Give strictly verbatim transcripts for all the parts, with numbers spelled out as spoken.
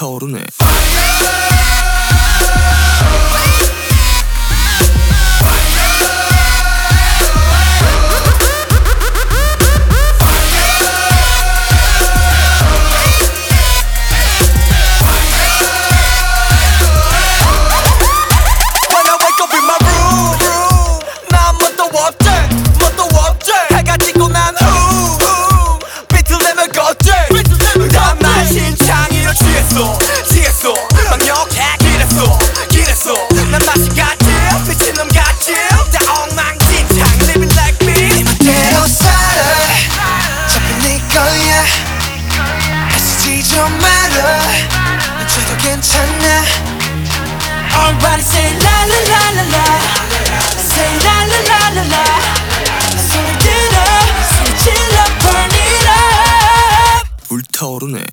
불타오르네. 취했어 막역해 길했어 길했어 난 맛이 같지 미친놈 같지 다 엉망진창 living like me 네 멋대로 살아 어차피 네 거야 애쓰지 좀 말아 어째도 괜찮아 Everybody say la la la la la say la la la la la 소리 들어 소리 질러 burn it up 불타오르네.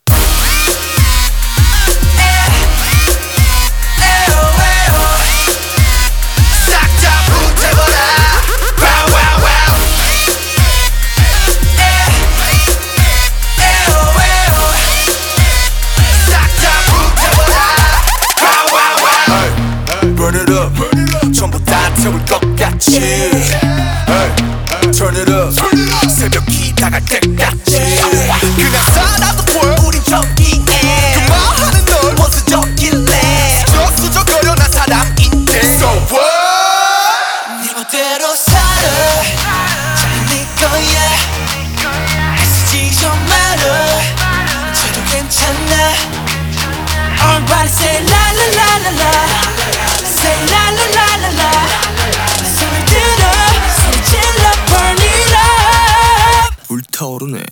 Burn it up 전부 다 태울 것 같이 hey, Turn it up 새벽이 다갈 때까지 그냥 살아도 보여 우린 저기에 그만하는 널 원수적일래 수적수적거려 난 사람인데 So what 네 멋대로 살아 잘 네 거야 애쓰지 좀 말아 저도 괜찮아 Everybody say la la la la la Say la la la la la 소리 들어 소리 질러 burn it up 불타오르네.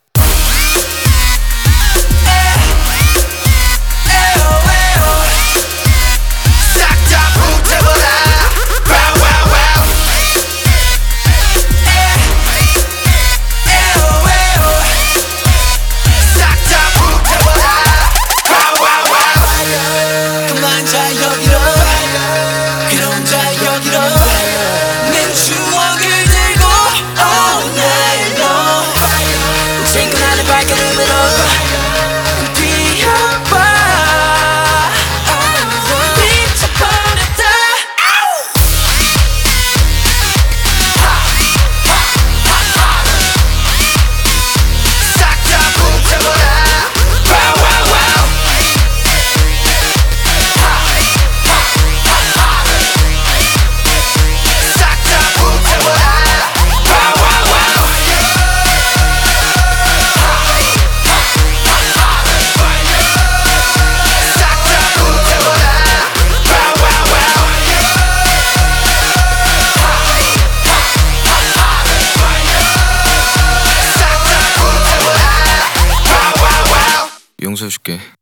용서해줄게.